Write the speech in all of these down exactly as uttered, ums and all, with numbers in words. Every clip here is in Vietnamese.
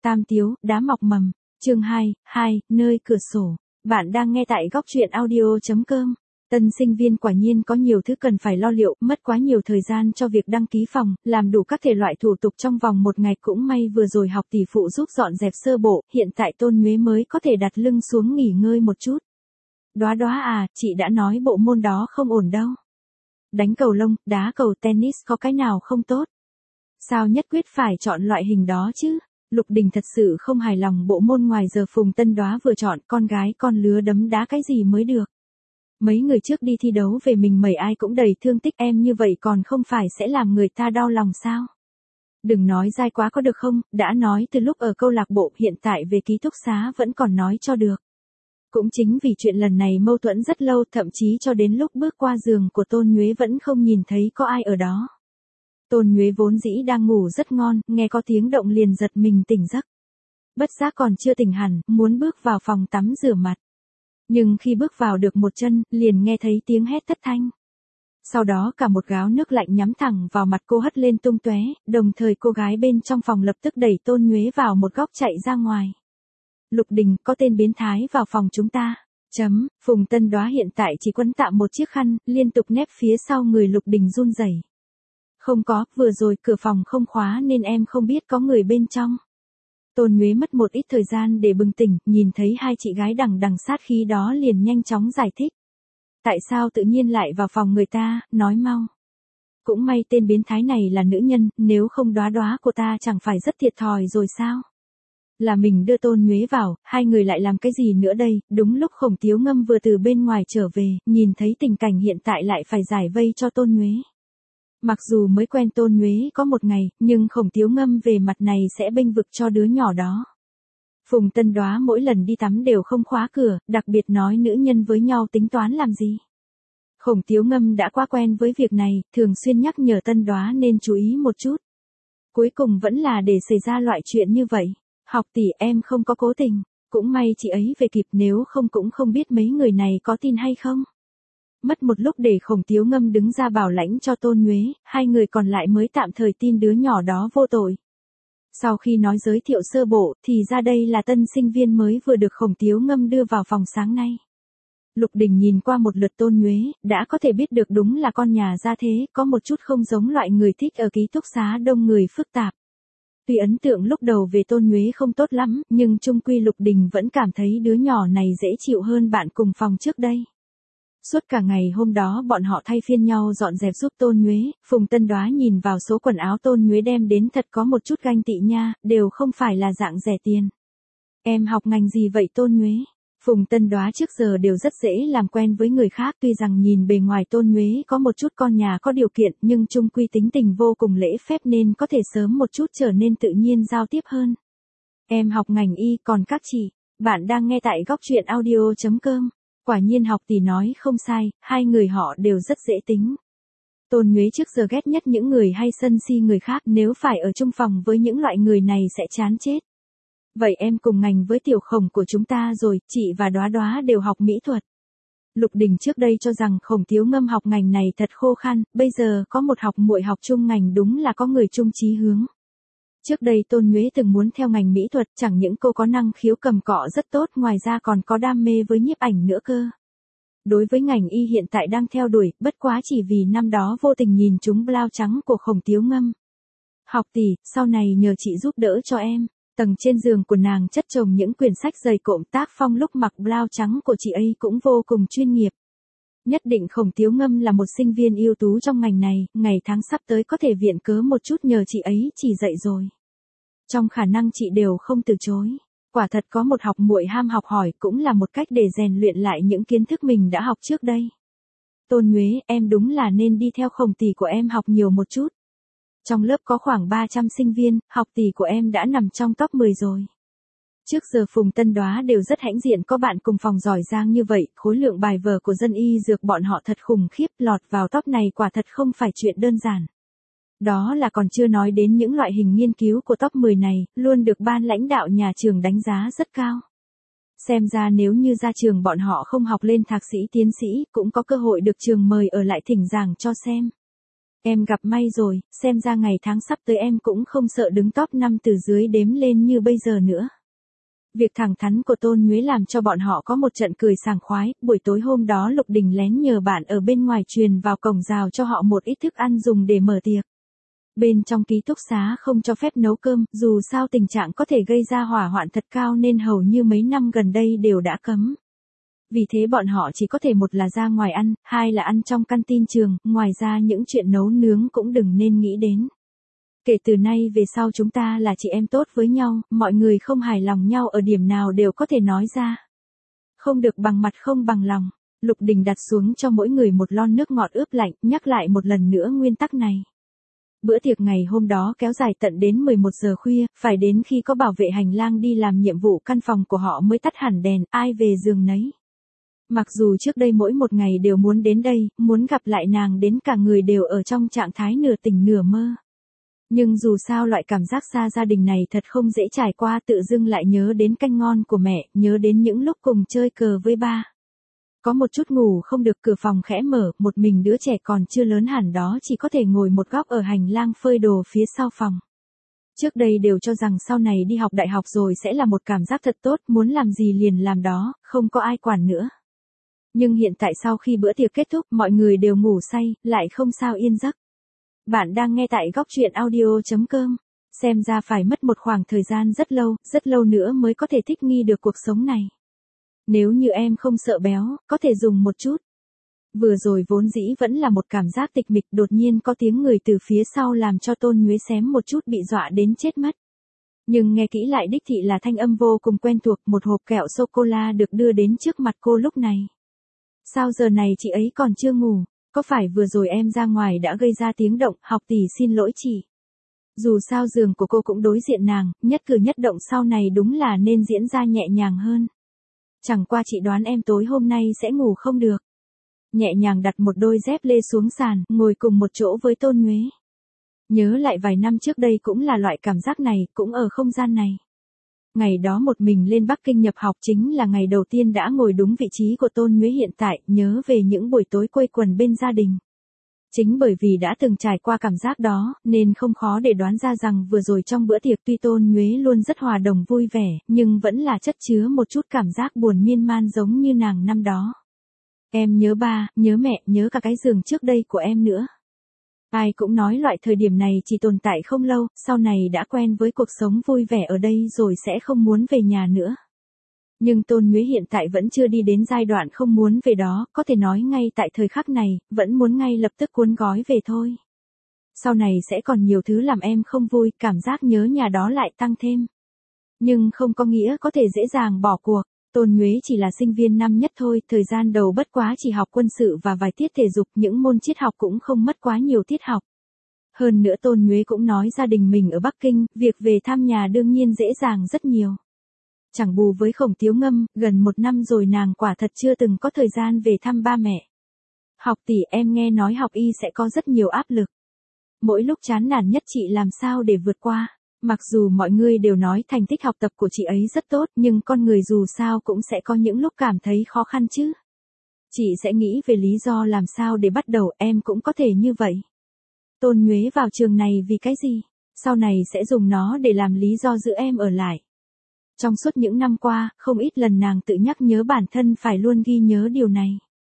Tam Tiếu, đá mọc mầm, chương hai, hai, nơi cửa sổ. Bạn đang nghe tại góc truyện audio.com. Tân sinh viên quả nhiên có nhiều thứ cần phải lo liệu, mất quá nhiều thời gian cho việc đăng ký phòng, làm đủ các thể loại thủ tục trong vòng một ngày. Cũng may vừa rồi học tỷ phụ giúp dọn dẹp sơ bộ, hiện tại Tôn Nhuế mới có thể đặt lưng xuống nghỉ ngơi một chút. Đóa đóa à, chị đã nói bộ môn đó không ổn đâu. Đánh cầu lông, đá cầu tennis có cái nào không tốt? Sao nhất quyết phải chọn loại hình đó chứ? Lục Đình thật sự không hài lòng bộ môn ngoài giờ Phùng Tân Đóa vừa chọn, con gái con lứa đấm đá cái gì mới được. Mấy người trước đi thi đấu về mình mẩy ai cũng đầy thương tích, em như vậy còn không phải sẽ làm người ta đau lòng sao? Đừng nói dai quá có được không, đã nói từ lúc ở câu lạc bộ, hiện tại về ký túc xá vẫn còn nói cho được. Cũng chính vì chuyện lần này mâu thuẫn rất lâu, thậm chí cho đến lúc bước qua giường của Tôn Nhuế vẫn không nhìn thấy có ai ở đó. Tôn Nhuế vốn dĩ đang ngủ rất ngon, nghe có tiếng động liền giật mình tỉnh giấc. Bất giác còn chưa tỉnh hẳn, muốn bước vào phòng tắm rửa mặt. Nhưng khi bước vào được một chân, liền nghe thấy tiếng hét thất thanh. Sau đó cả một gáo nước lạnh nhắm thẳng vào mặt cô hất lên tung tóe, đồng thời cô gái bên trong phòng lập tức đẩy Tôn Nhuế vào một góc chạy ra ngoài. Lục Đình, có tên biến thái vào phòng chúng ta. Chấm, Phùng Tân Đóa hiện tại chỉ quấn tạm một chiếc khăn, liên tục nép phía sau người Lục Đình run rẩy. Không có, vừa rồi cửa phòng không khóa nên em không biết có người bên trong. Tôn Nhuế mất một ít thời gian để bừng tỉnh, nhìn thấy hai chị gái đằng đằng sát khí đó liền nhanh chóng giải thích. Tại sao tự nhiên lại vào phòng người ta, nói mau. Cũng may tên biến thái này là nữ nhân, nếu không Đóa Đóa của ta chẳng phải rất thiệt thòi rồi sao? Là mình đưa Tôn Nhuế vào, hai người lại làm cái gì nữa đây? Đúng lúc Khổng Tiếu Ngâm vừa từ bên ngoài trở về, nhìn thấy tình cảnh hiện tại lại phải giải vây cho Tôn Nhuế. Mặc dù mới quen Tôn Nhuế có một ngày, nhưng Khổng Tiếu Ngâm về mặt này sẽ bênh vực cho đứa nhỏ đó. Phùng Tân Đóa mỗi lần đi tắm đều không khóa cửa, đặc biệt nói nữ nhân với nhau tính toán làm gì. Khổng Tiếu Ngâm đã quá quen với việc này, thường xuyên nhắc nhở Tân Đóa nên chú ý một chút. Cuối cùng vẫn là để xảy ra loại chuyện như vậy. Học tỷ, em không có cố tình, cũng may chị ấy về kịp, nếu không cũng không biết mấy người này có tin hay không. Mất một lúc để Khổng Tiếu Ngâm đứng ra bảo lãnh cho Tôn Nhuế, hai người còn lại mới tạm thời tin đứa nhỏ đó vô tội. Sau khi nói giới thiệu sơ bộ, thì ra đây là tân sinh viên mới vừa được Khổng Tiếu Ngâm đưa vào phòng sáng nay. Lục Đình nhìn qua một lượt Tôn Nhuế, đã có thể biết được đúng là con nhà gia thế, có một chút không giống loại người thích ở ký túc xá đông người phức tạp. Tuy ấn tượng lúc đầu về Tôn Nhuế không tốt lắm, nhưng chung quy Lục Đình vẫn cảm thấy đứa nhỏ này dễ chịu hơn bạn cùng phòng trước đây. Suốt cả ngày hôm đó bọn họ thay phiên nhau dọn dẹp giúp Tôn Nhuế, Phùng Tân Đóa nhìn vào số quần áo Tôn Nhuế đem đến thật có một chút ganh tị nha, đều không phải là dạng rẻ tiền. Em học ngành gì vậy Tôn Nhuế? Phùng Tân Đóa trước giờ đều rất dễ làm quen với người khác, tuy rằng nhìn bề ngoài Tôn Nhuế có một chút con nhà có điều kiện, nhưng chung quy tính tình vô cùng lễ phép nên có thể sớm một chút trở nên tự nhiên giao tiếp hơn. Em học ngành y, còn các chị, bạn đang nghe tại góc truyện audio.com. Quả nhiên học tỷ nói không sai, hai người họ đều rất dễ tính. Tôn Nhuế trước giờ ghét nhất những người hay sân si người khác, nếu phải ở chung phòng với những loại người này sẽ chán chết. Vậy em cùng ngành với Tiểu Khổng của chúng ta rồi, chị và Đóa Đóa đều học mỹ thuật. Lục Đình trước đây cho rằng Khổng Tiếu Ngâm học ngành này thật khô khan, bây giờ có một học muội học chung ngành đúng là có người chung chí hướng. Trước đây Tôn Nhuế từng muốn theo ngành mỹ thuật, chẳng những cô có năng khiếu cầm cọ rất tốt, ngoài ra còn có đam mê với nhiếp ảnh nữa cơ. Đối với ngành y hiện tại đang theo đuổi, bất quá chỉ vì năm đó vô tình nhìn trúng blouse trắng của Khổng Tiếu Ngâm. Học tỷ, sau này nhờ chị giúp đỡ cho em. Tầng trên giường của nàng chất chồng những quyển sách dày cộm, tác phong lúc mặc blouse trắng của chị ấy cũng vô cùng chuyên nghiệp. Nhất định Khổng Tiếu Ngâm là một sinh viên ưu tú trong ngành này, ngày tháng sắp tới có thể viện cớ một chút nhờ chị ấy chỉ dạy rồi. Trong khả năng chị đều không từ chối. Quả thật có một học muội ham học hỏi cũng là một cách để rèn luyện lại những kiến thức mình đã học trước đây. Tôn Nhuế, em đúng là nên đi theo Khổng tỷ của em học nhiều một chút. Trong lớp có khoảng ba trăm sinh viên, học tỷ của em đã nằm trong top mười rồi. Trước giờ Phùng Tân Đóa đều rất hãnh diện có bạn cùng phòng giỏi giang như vậy, khối lượng bài vở của dân y dược bọn họ thật khủng khiếp, lọt vào top này quả thật không phải chuyện đơn giản. Đó là còn chưa nói đến những loại hình nghiên cứu của top mười này, luôn được ban lãnh đạo nhà trường đánh giá rất cao. Xem ra nếu như ra trường bọn họ không học lên thạc sĩ tiến sĩ, cũng có cơ hội được trường mời ở lại thỉnh giảng cho xem. Em gặp may rồi, xem ra ngày tháng sắp tới em cũng không sợ đứng top năm từ dưới đếm lên như bây giờ nữa. Việc thẳng thắn của Tôn Nhuế làm cho bọn họ có một trận cười sảng khoái, buổi tối hôm đó Lục Đình lén nhờ bạn ở bên ngoài truyền vào cổng rào cho họ một ít thức ăn dùng để mở tiệc. Bên trong ký túc xá không cho phép nấu cơm, dù sao tình trạng có thể gây ra hỏa hoạn thật cao nên hầu như mấy năm gần đây đều đã cấm. Vì thế bọn họ chỉ có thể một là ra ngoài ăn, hai là ăn trong canteen trường, ngoài ra những chuyện nấu nướng cũng đừng nên nghĩ đến. Kể từ nay về sau chúng ta là chị em tốt với nhau, mọi người không hài lòng nhau ở điểm nào đều có thể nói ra. Không được bằng mặt không bằng lòng. Lục Đình đặt xuống cho mỗi người một lon nước ngọt ướp lạnh, nhắc lại một lần nữa nguyên tắc này. Bữa tiệc ngày hôm đó kéo dài tận đến mười một giờ khuya, phải đến khi có bảo vệ hành lang đi làm nhiệm vụ căn phòng của họ mới tắt hẳn đèn, ai về giường nấy. Mặc dù trước đây mỗi một ngày đều muốn đến đây, muốn gặp lại nàng đến cả người đều ở trong trạng thái nửa tỉnh nửa mơ. Nhưng dù sao loại cảm giác xa gia đình này thật không dễ trải qua, tự dưng lại nhớ đến canh ngon của mẹ, nhớ đến những lúc cùng chơi cờ với ba. Có một chút ngủ không được, cửa phòng khẽ mở, một mình đứa trẻ còn chưa lớn hẳn đó chỉ có thể ngồi một góc ở hành lang phơi đồ phía sau phòng. Trước đây đều cho rằng sau này đi học đại học rồi sẽ là một cảm giác thật tốt, muốn làm gì liền làm đó, không có ai quản nữa. Nhưng hiện tại sau khi bữa tiệc kết thúc mọi người đều ngủ say, lại không sao yên giấc. Bạn đang nghe tại góc truyện audio chấm com. Xem ra phải mất một khoảng thời gian rất lâu, rất lâu nữa mới có thể thích nghi được cuộc sống này. Nếu như em không sợ béo, có thể dùng một chút. Vừa rồi vốn dĩ vẫn là một cảm giác tịch mịch, đột nhiên có tiếng người từ phía sau làm cho Tôn Nhuế xém một chút bị dọa đến chết mất. Nhưng nghe kỹ lại đích thị là thanh âm vô cùng quen thuộc, một hộp kẹo sô-cô-la được đưa đến trước mặt cô lúc này. Sao giờ này chị ấy còn chưa ngủ? Có phải vừa rồi em ra ngoài đã gây ra tiếng động, học tỷ xin lỗi chị. Dù sao giường của cô cũng đối diện nàng, nhất cử nhất động sau này đúng là nên diễn ra nhẹ nhàng hơn. Chẳng qua chị đoán em tối hôm nay sẽ ngủ không được. Nhẹ nhàng đặt một đôi dép lê xuống sàn, ngồi cùng một chỗ với Tôn Nhuế. Nhớ lại vài năm trước đây cũng là loại cảm giác này, cũng ở không gian này. Ngày đó một mình lên Bắc Kinh nhập học chính là ngày đầu tiên đã ngồi đúng vị trí của Tôn Nhuế hiện tại, nhớ về những buổi tối quây quần bên gia đình. Chính bởi vì đã từng trải qua cảm giác đó, nên không khó để đoán ra rằng vừa rồi trong bữa tiệc tuy Tôn Nhuế luôn rất hòa đồng vui vẻ, nhưng vẫn là chất chứa một chút cảm giác buồn miên man giống như nàng năm đó. Em nhớ ba, nhớ mẹ, nhớ cả cái giường trước đây của em nữa. Ai cũng nói loại thời điểm này chỉ tồn tại không lâu, sau này đã quen với cuộc sống vui vẻ ở đây rồi sẽ không muốn về nhà nữa. Nhưng Tôn Nhuế hiện tại vẫn chưa đi đến giai đoạn không muốn về đó, có thể nói ngay tại thời khắc này, vẫn muốn ngay lập tức cuốn gói về thôi. Sau này sẽ còn nhiều thứ làm em không vui, cảm giác nhớ nhà đó lại tăng thêm. Nhưng không có nghĩa có thể dễ dàng bỏ cuộc. Tôn Nhuế chỉ là sinh viên năm nhất thôi, thời gian đầu bất quá chỉ học quân sự và vài tiết thể dục, những môn triết học cũng không mất quá nhiều tiết học. Hơn nữa Tôn Nhuế cũng nói gia đình mình ở Bắc Kinh, việc về thăm nhà đương nhiên dễ dàng rất nhiều. Chẳng bù với Khổng Tiếu Ngâm, gần một năm rồi nàng quả thật chưa từng có thời gian về thăm ba mẹ. Học tỷ, em nghe nói học y sẽ có rất nhiều áp lực. Mỗi lúc chán nản nhất chị làm sao để vượt qua. Mặc dù mọi người đều nói thành tích học tập của chị ấy rất tốt, nhưng con người dù sao cũng sẽ có những lúc cảm thấy khó khăn chứ. Chị sẽ nghĩ về lý do làm sao để bắt đầu, em cũng có thể như vậy. Tôn Nhuế vào trường này vì cái gì? Sau này sẽ dùng nó để làm lý do giữ em ở lại. Trong suốt những năm qua, không ít lần nàng tự nhắc nhớ bản thân phải luôn ghi nhớ điều này.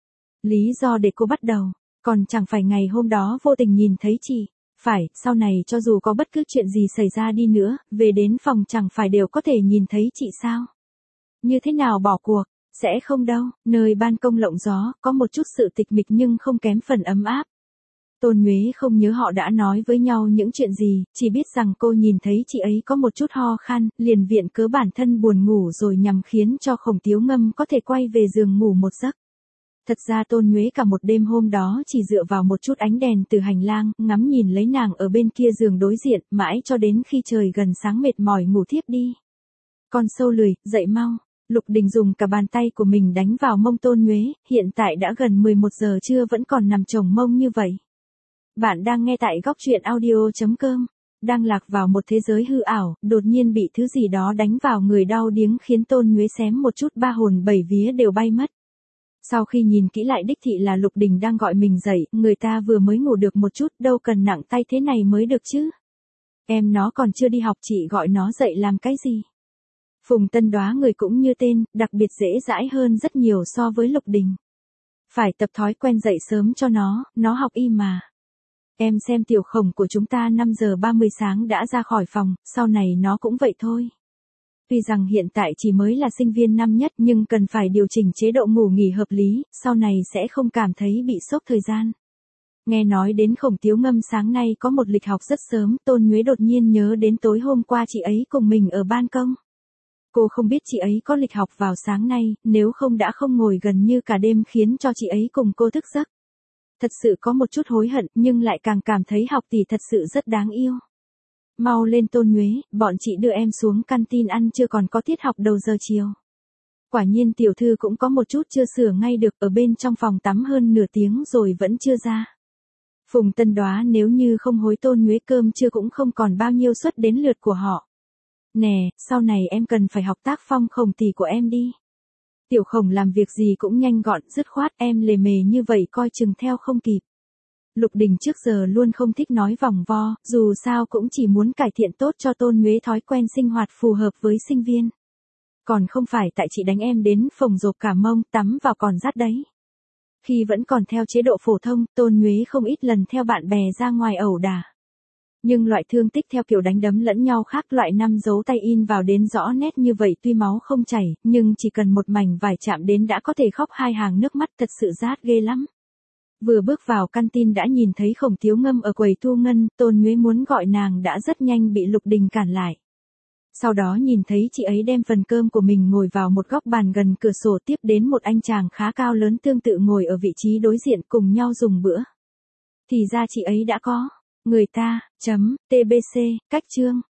Lý do để cô bắt đầu, còn chẳng phải ngày hôm đó vô tình nhìn thấy chị. Phải, sau này cho dù có bất cứ chuyện gì xảy ra đi nữa, về đến phòng chẳng phải đều có thể nhìn thấy chị sao? Như thế nào bỏ cuộc? Sẽ không đâu, nơi ban công lộng gió, có một chút sự tịch mịch nhưng không kém phần ấm áp. Tôn Nhuế không nhớ họ đã nói với nhau những chuyện gì, chỉ biết rằng cô nhìn thấy chị ấy có một chút ho khan, liền viện cớ bản thân buồn ngủ rồi nhằm khiến cho Khổng Tiếu Ngâm có thể quay về giường ngủ một giấc. Thật ra Tôn Nhuế cả một đêm hôm đó chỉ dựa vào một chút ánh đèn từ hành lang, ngắm nhìn lấy nàng ở bên kia giường đối diện, mãi cho đến khi trời gần sáng mệt mỏi ngủ thiếp đi. Con sâu lười, dậy mau. Lục Đình dùng cả bàn tay của mình đánh vào mông Tôn Nhuế, hiện tại đã gần mười một giờ trưa vẫn còn nằm chồng mông như vậy. Bạn đang nghe tại góc truyện audio chấm com. Đang lạc vào một thế giới hư ảo, đột nhiên bị thứ gì đó đánh vào người đau điếng khiến Tôn Nhuế xém một chút ba hồn bảy vía đều bay mất. Sau khi nhìn kỹ lại đích thị là Lục Đình đang gọi mình dậy, người ta vừa mới ngủ được một chút, đâu cần nặng tay thế này mới được chứ. Em nó còn chưa đi học chị gọi nó dậy làm cái gì? Phùng Tân Đoá người cũng như tên, đặc biệt dễ dãi hơn rất nhiều so với Lục Đình. Phải tập thói quen dậy sớm cho nó, nó học y mà. Em xem Tiểu Khổng của chúng ta năm giờ ba mươi sáng đã ra khỏi phòng, sau này nó cũng vậy thôi. Tuy rằng hiện tại chỉ mới là sinh viên năm nhất nhưng cần phải điều chỉnh chế độ ngủ nghỉ hợp lý, sau này sẽ không cảm thấy bị sốc thời gian. Nghe nói đến Khổng Tiếu Ngâm sáng nay có một lịch học rất sớm, Tôn Nhuế đột nhiên nhớ đến tối hôm qua chị ấy cùng mình ở ban công. Cô không biết chị ấy có lịch học vào sáng nay, nếu không đã không ngồi gần như cả đêm khiến cho chị ấy cùng cô thức giấc. Thật sự có một chút hối hận nhưng lại càng cảm thấy học tỷ thật sự rất đáng yêu. Mau lên Tôn Nhuế, bọn chị đưa em xuống canteen ăn chưa còn có tiết học đầu giờ chiều. Quả nhiên tiểu thư cũng có một chút chưa sửa ngay được ở bên trong phòng tắm hơn nửa tiếng rồi vẫn chưa ra. Phùng Tân Đoá nếu như không hối Tôn Nhuế cơm trưa cũng không còn bao nhiêu suất đến lượt của họ. Nè, sau này em cần phải học tác phong Khổng tỷ của em đi. Tiểu Khổng làm việc gì cũng nhanh gọn, dứt khoát, em lề mề như vậy coi chừng theo không kịp. Lục Đình trước giờ luôn không thích nói vòng vo, dù sao cũng chỉ muốn cải thiện tốt cho Tôn Nhuế thói quen sinh hoạt phù hợp với sinh viên. Còn không phải tại chị đánh em đến phồng rộp cả mông, tắm vào còn rát đấy. Khi vẫn còn theo chế độ phổ thông, Tôn Nhuế không ít lần theo bạn bè ra ngoài ẩu đả. Nhưng loại thương tích theo kiểu đánh đấm lẫn nhau khác, loại năm dấu tay in vào đến rõ nét như vậy tuy máu không chảy, nhưng chỉ cần một mảnh vải chạm đến đã có thể khóc hai hàng nước mắt, thật sự rát ghê lắm. Vừa bước vào canteen đã nhìn thấy Khổng Tiếu Ngâm ở quầy thu ngân, Tôn Nhuế muốn gọi nàng đã rất nhanh bị Lục Đình cản lại. Sau đó nhìn thấy chị ấy đem phần cơm của mình ngồi vào một góc bàn gần cửa sổ, tiếp đến một anh chàng khá cao lớn tương tự ngồi ở vị trí đối diện cùng nhau dùng bữa. Thì ra chị ấy đã có người ta, chấm, tê bê xê, cách chương.